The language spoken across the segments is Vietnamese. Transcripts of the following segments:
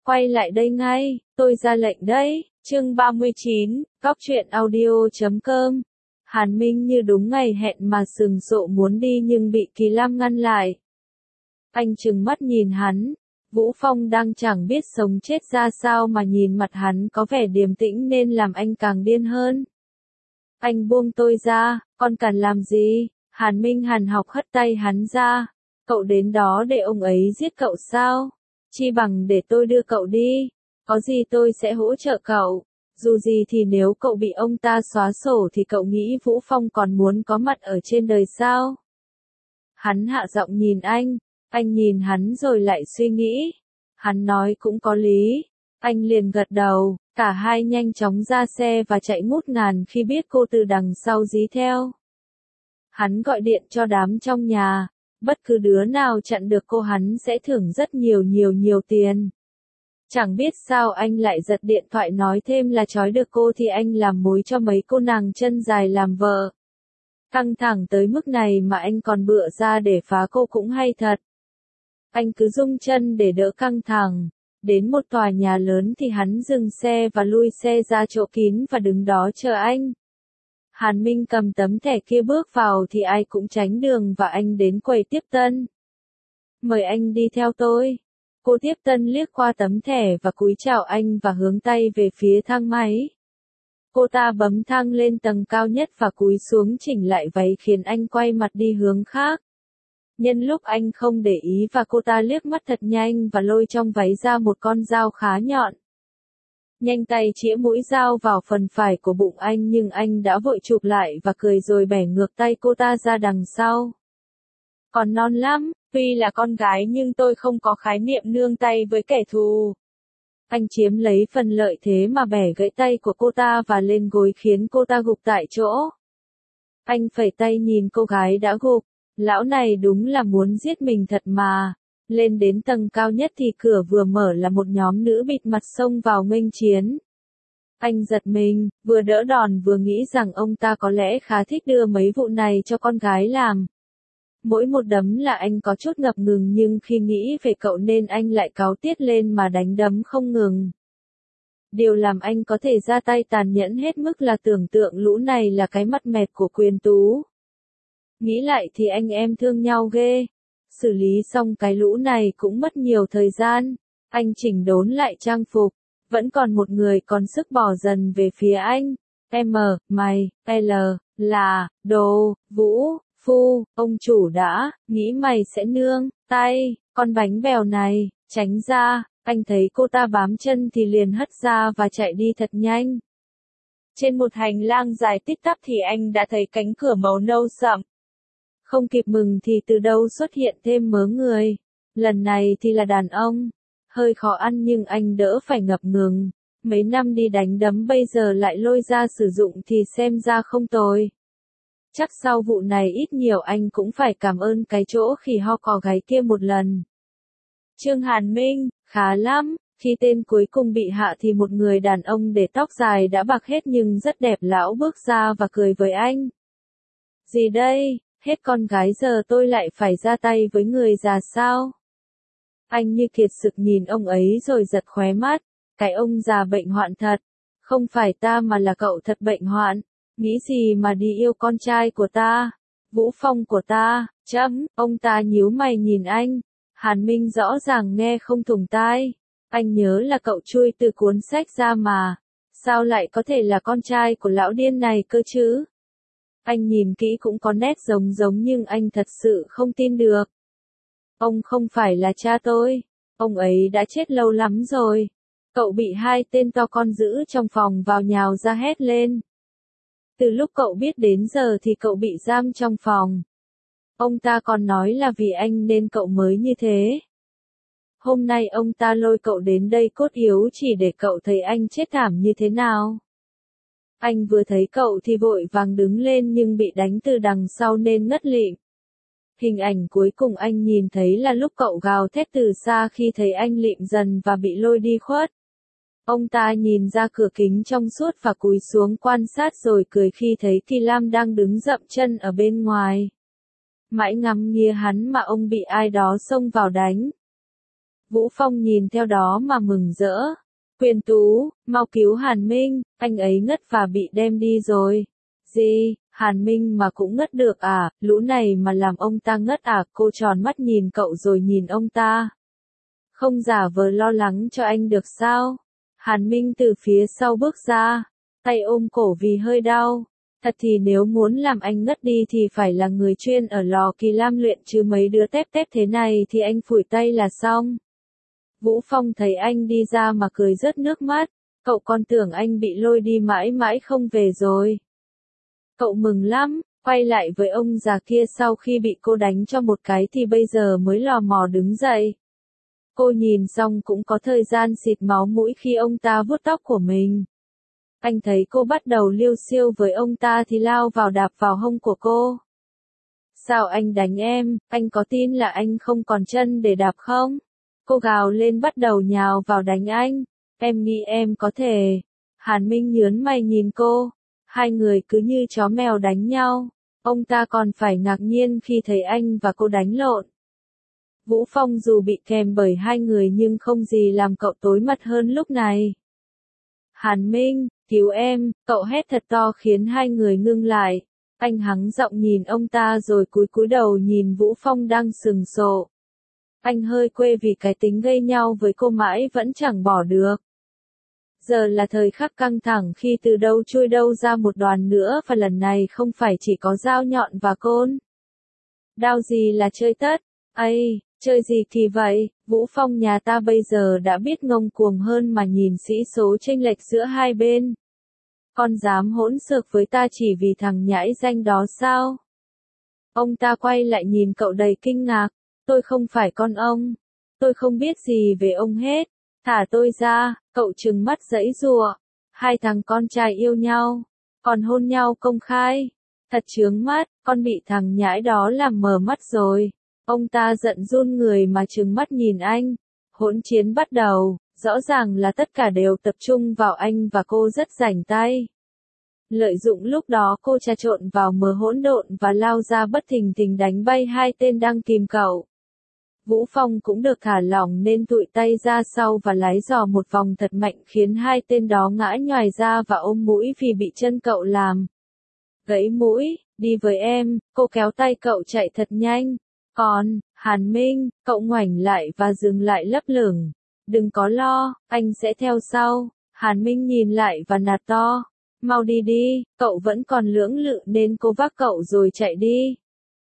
Quay lại đây ngay, tôi ra lệnh đấy. Chương 39, Cóc truyện audio.com. Hàn Minh như đúng ngày hẹn mà sừng sộ muốn đi nhưng bị Kỳ Lam ngăn lại. Anh trừng mắt nhìn hắn. Vũ Phong đang chẳng biết sống chết ra sao mà nhìn mặt hắn có vẻ điềm tĩnh nên làm anh càng điên hơn. Anh buông tôi ra, con cản làm gì? Hàn Minh hàn học hất tay hắn ra. Cậu đến đó để ông ấy giết cậu sao? Chi bằng để tôi đưa cậu đi. Có gì tôi sẽ hỗ trợ cậu. Dù gì thì nếu cậu bị ông ta xóa sổ thì cậu nghĩ Vũ Phong còn muốn có mặt ở trên đời sao? Hắn hạ giọng nhìn anh nhìn hắn rồi lại suy nghĩ. Hắn nói cũng có lý. Anh liền gật đầu, cả hai nhanh chóng ra xe và chạy ngút ngàn khi biết cô từ đằng sau dí theo. Hắn gọi điện cho đám trong nhà, bất cứ đứa nào chặn được cô hắn sẽ thưởng rất nhiều tiền. Chẳng biết sao anh lại giật điện thoại nói thêm là trói được cô thì anh làm mối cho mấy cô nàng chân dài làm vợ. Căng thẳng tới mức này mà anh còn bựa ra để phá cô cũng hay thật. Anh cứ rung chân để đỡ căng thẳng. Đến một tòa nhà lớn thì hắn dừng xe và lui xe ra chỗ kín và đứng đó chờ anh. Hàn Minh cầm tấm thẻ kia bước vào thì ai cũng tránh đường và anh đến quầy tiếp tân. Mời anh đi theo tôi. Cô tiếp tân liếc qua tấm thẻ và cúi chào anh và hướng tay về phía thang máy. Cô ta bấm thang lên tầng cao nhất và cúi xuống chỉnh lại váy khiến anh quay mặt đi hướng khác. Nhân lúc anh không để ý và cô ta liếc mắt thật nhanh và lôi trong váy ra một con dao khá nhọn. Nhanh tay chĩa mũi dao vào phần phải của bụng anh nhưng anh đã vội chụp lại và cười rồi bẻ ngược tay cô ta ra đằng sau. Còn non lắm, tuy là con gái nhưng tôi không có khái niệm nương tay với kẻ thù. Anh chiếm lấy phần lợi thế mà bẻ gãy tay của cô ta và lên gối khiến cô ta gục tại chỗ. Anh phẩy tay nhìn cô gái đã gục. Lão này đúng là muốn giết mình thật mà. Lên đến tầng cao nhất thì cửa vừa mở là một nhóm nữ bịt mặt xông vào nghênh chiến. Anh giật mình, vừa đỡ đòn vừa nghĩ rằng ông ta có lẽ khá thích đưa mấy vụ này cho con gái làm. Mỗi một đấm là anh có chút ngập ngừng nhưng khi nghĩ về cậu nên anh lại cáu tiết lên mà đánh đấm không ngừng. Điều làm anh có thể ra tay tàn nhẫn hết mức là tưởng tượng lũ này là cái mặt mẹt của quyền tú. Nghĩ lại thì anh em thương nhau ghê. Xử lý xong cái lũ này cũng mất nhiều thời gian. Anh chỉnh đốn lại trang phục. Vẫn còn một người còn sức bỏ dần về phía anh. M, mày, L, là, đồ, Vũ, Phu, ông chủ đã, nghĩ mày sẽ nương, tay, con bánh bèo này, tránh ra. Anh thấy cô ta bám chân thì liền hất ra và chạy đi thật nhanh. Trên một hành lang dài tít tắp thì anh đã thấy cánh cửa màu nâu sậm. Không kịp mừng thì từ đâu xuất hiện thêm mớ người. Lần này thì là đàn ông. Hơi khó ăn nhưng anh đỡ phải ngập ngừng. Mấy năm đi đánh đấm bây giờ lại lôi ra sử dụng thì xem ra không tồi. Chắc sau vụ này ít nhiều anh cũng phải cảm ơn cái chỗ khỉ ho cò gáy kia một lần. Trương Hàn Minh, khá lắm. Khi tên cuối cùng bị hạ thì một người đàn ông để tóc dài đã bạc hết nhưng rất đẹp lão bước ra và cười với anh. Gì đây? Hết con gái giờ tôi lại phải ra tay với người già sao? Anh như kiệt sực nhìn ông ấy rồi giật khóe mắt. Cái ông già bệnh hoạn thật. Không phải ta mà là cậu thật bệnh hoạn. Nghĩ gì mà đi yêu con trai của ta? Vũ Phong của ta, ông ta nhíu mày nhìn anh. Hàn Minh rõ ràng nghe không thủng tai. Anh nhớ là cậu chui từ cuốn sách ra mà. Sao lại có thể là con trai của lão điên này cơ chứ? Anh nhìn kỹ cũng có nét giống nhưng anh thật sự không tin được. Ông không phải là cha tôi. Ông ấy đã chết lâu lắm rồi. Cậu bị hai tên to con giữ trong phòng vào nhào ra hét lên. Từ lúc cậu biết đến giờ thì cậu bị giam trong phòng. Ông ta còn nói là vì anh nên cậu mới như thế. Hôm nay ông ta lôi cậu đến đây cốt yếu chỉ để cậu thấy anh chết thảm như thế nào. Anh vừa thấy cậu thì vội vàng đứng lên nhưng bị đánh từ đằng sau nên ngất lịm. Hình ảnh cuối cùng anh nhìn thấy là lúc cậu gào thét từ xa khi thấy anh lịm dần và bị lôi đi khuất. Ông ta nhìn ra cửa kính trong suốt và cúi xuống quan sát rồi cười khi thấy Kỳ Lam đang đứng dậm chân ở bên ngoài. Mãi ngắm nghía hắn mà ông bị ai đó xông vào đánh. Vũ Phong nhìn theo đó mà mừng rỡ. Quyền Tú, mau cứu Hàn Minh, anh ấy ngất và bị đem đi rồi. Gì, Hàn Minh mà cũng ngất được à, lũ này mà làm ông ta ngất à, cô tròn mắt nhìn cậu rồi nhìn ông ta. Không giả vờ lo lắng cho anh được sao? Hàn Minh từ phía sau bước ra, tay ôm cổ vì hơi đau. Thật thì nếu muốn làm anh ngất đi thì phải là người chuyên ở lò Kỳ Lam luyện chứ mấy đứa tép tép thế này thì anh phủi tay là xong. Vũ Phong thấy anh đi ra mà cười rớt nước mắt, cậu còn tưởng anh bị lôi đi mãi mãi không về rồi. Cậu mừng lắm, quay lại với ông già kia sau khi bị cô đánh cho một cái thì bây giờ mới lò mò đứng dậy. Cô nhìn xong cũng có thời gian xịt máu mũi khi ông ta vuốt tóc của mình. Anh thấy cô bắt đầu liêu xiêu với ông ta thì lao vào đạp vào hông của cô. Sao anh đánh em, anh có tin là anh không còn chân để đạp không? Cô gào lên bắt đầu nhào vào đánh anh. Em nghĩ em có thể. Hàn Minh nhớn mày nhìn cô. Hai người cứ như chó mèo đánh nhau. Ông ta còn phải ngạc nhiên khi thấy anh và cô đánh lộn. Vũ Phong dù bị kèm bởi hai người nhưng không gì làm cậu tối mặt hơn lúc này. Hàn Minh, cứu em, cậu hét thật to khiến hai người ngưng lại. Anh hắng giọng nhìn ông ta rồi cúi đầu nhìn Vũ Phong đang sừng sộ. Anh hơi quê vì cái tính gây nhau với cô mãi vẫn chẳng bỏ được. Giờ là thời khắc căng thẳng khi từ đâu chui đâu ra một đoàn nữa và lần này không phải chỉ có dao nhọn và côn. Đao gì là chơi tất? Ây, chơi gì kỳ vậy? Vũ Phong nhà ta bây giờ đã biết ngông cuồng hơn mà nhìn sĩ số chênh lệch giữa hai bên. Con dám hỗn xược với ta chỉ vì thằng nhãi danh đó sao? Ông ta quay lại nhìn cậu đầy kinh ngạc. Tôi không phải con ông. Tôi không biết gì về ông hết. Thả tôi ra, cậu trừng mắt giãy giụa. Hai thằng con trai yêu nhau, còn hôn nhau công khai. Thật chướng mắt, con bị thằng nhãi đó làm mờ mắt rồi. Ông ta giận run người mà trừng mắt nhìn anh. Hỗn chiến bắt đầu, rõ ràng là tất cả đều tập trung vào anh và cô rất rảnh tay. Lợi dụng lúc đó cô trà trộn vào mớ hỗn độn và lao ra bất thình lình đánh bay hai tên đang kìm cậu. Vũ Phong cũng được thả lỏng nên tụi tay ra sau và lái giò một vòng thật mạnh khiến hai tên đó ngã nhoài ra và ôm mũi vì bị chân cậu làm gãy mũi. Đi với em, cô kéo tay cậu chạy thật nhanh. Còn, Hàn Minh, cậu ngoảnh lại và dừng lại lấp lửng. Đừng có lo, anh sẽ theo sau. Hàn Minh nhìn lại và nạt to. Mau đi đi, cậu vẫn còn lưỡng lự nên cô vác cậu rồi chạy đi.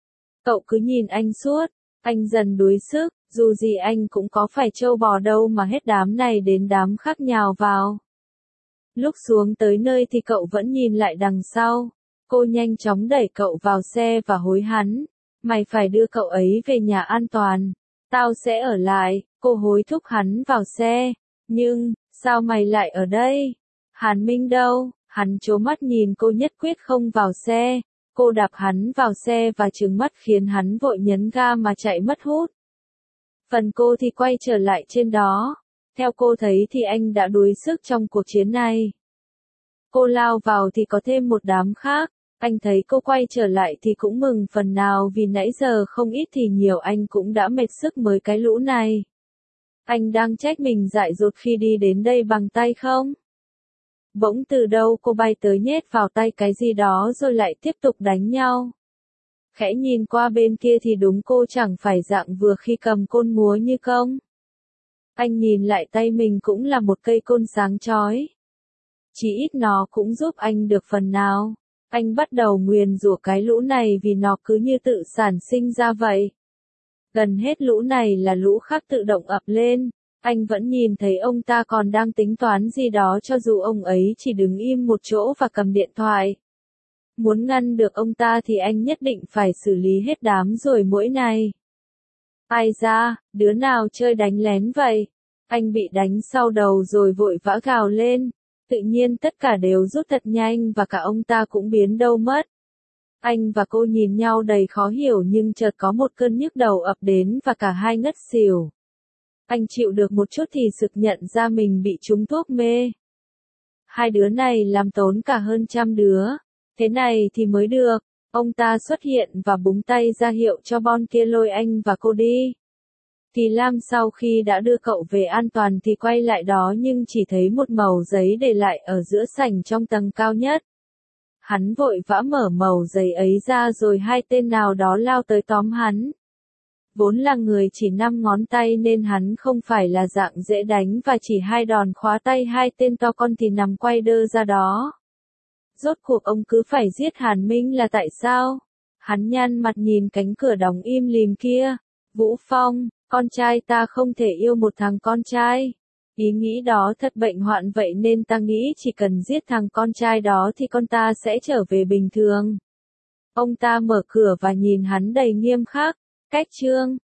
Cậu cứ nhìn anh suốt. Anh dần đuối sức, dù gì anh cũng có phải trâu bò đâu mà hết đám này đến đám khác nhào vào. Lúc xuống tới nơi thì cậu vẫn nhìn lại đằng sau. Cô nhanh chóng đẩy cậu vào xe và hối hắn. Mày phải đưa cậu ấy về nhà an toàn. Tao sẽ ở lại, cô hối thúc hắn vào xe. Nhưng, sao mày lại ở đây? Hàn Minh đâu? Hắn trố mắt nhìn cô nhất quyết không vào xe. Cô đạp hắn vào xe và trừng mắt khiến hắn vội nhấn ga mà chạy mất hút. Phần cô thì quay trở lại trên đó. Theo cô thấy thì anh đã đuối sức trong cuộc chiến này. Cô lao vào thì có thêm một đám khác. Anh thấy cô quay trở lại thì cũng mừng phần nào vì nãy giờ không ít thì nhiều anh cũng đã mệt sức mới cái lũ này. Anh đang trách mình dại dột khi đi đến đây bằng tay không? Bỗng từ đâu cô bay tới nhét vào tay cái gì đó rồi lại tiếp tục đánh nhau. Khẽ nhìn qua bên kia thì đúng cô chẳng phải dạng vừa khi cầm côn múa như công. Anh nhìn lại tay mình cũng là một cây côn sáng chói. Chỉ ít nó cũng giúp anh được phần nào. Anh bắt đầu nguyền rủa cái lũ này vì nó cứ như tự sản sinh ra vậy. Gần hết lũ này là lũ khác tự động ập lên. Anh vẫn nhìn thấy ông ta còn đang tính toán gì đó cho dù ông ấy chỉ đứng im một chỗ và cầm điện thoại. Muốn ngăn được ông ta thì anh nhất định phải xử lý hết đám ruồi muỗi này. Ai ra, đứa nào chơi đánh lén vậy? Anh bị đánh sau đầu rồi vội vã gào lên. Tự nhiên tất cả đều rút thật nhanh và cả ông ta cũng biến đâu mất. Anh và cô nhìn nhau đầy khó hiểu nhưng chợt có một cơn nhức đầu ập đến và cả hai ngất xỉu. Anh chịu được một chút thì sực nhận ra mình bị trúng thuốc mê. Hai đứa này làm tốn cả hơn 100 đứa. Thế này thì mới được. Ông ta xuất hiện và búng tay ra hiệu cho Bon kia lôi anh và cô đi. Kỳ Lam sau khi đã đưa cậu về an toàn thì quay lại đó nhưng chỉ thấy một mẩu giấy để lại ở giữa sảnh trong tầng cao nhất. Hắn vội vã mở mẩu giấy ấy ra rồi hai tên nào đó lao tới tóm hắn. Vốn là người chỉ 5 ngón tay nên hắn không phải là dạng dễ đánh và chỉ 2 đòn khóa tay hai tên to con thì nằm quay đơ ra đó. Rốt cuộc ông cứ phải giết Hàn Minh là tại sao? Hắn nhăn mặt nhìn cánh cửa đóng im lìm kia. Vũ Phong, con trai ta không thể yêu một thằng con trai. Ý nghĩ đó thật bệnh hoạn vậy nên ta nghĩ chỉ cần giết thằng con trai đó thì con ta sẽ trở về bình thường. Ông ta mở cửa và nhìn hắn đầy nghiêm khắc. Cách chương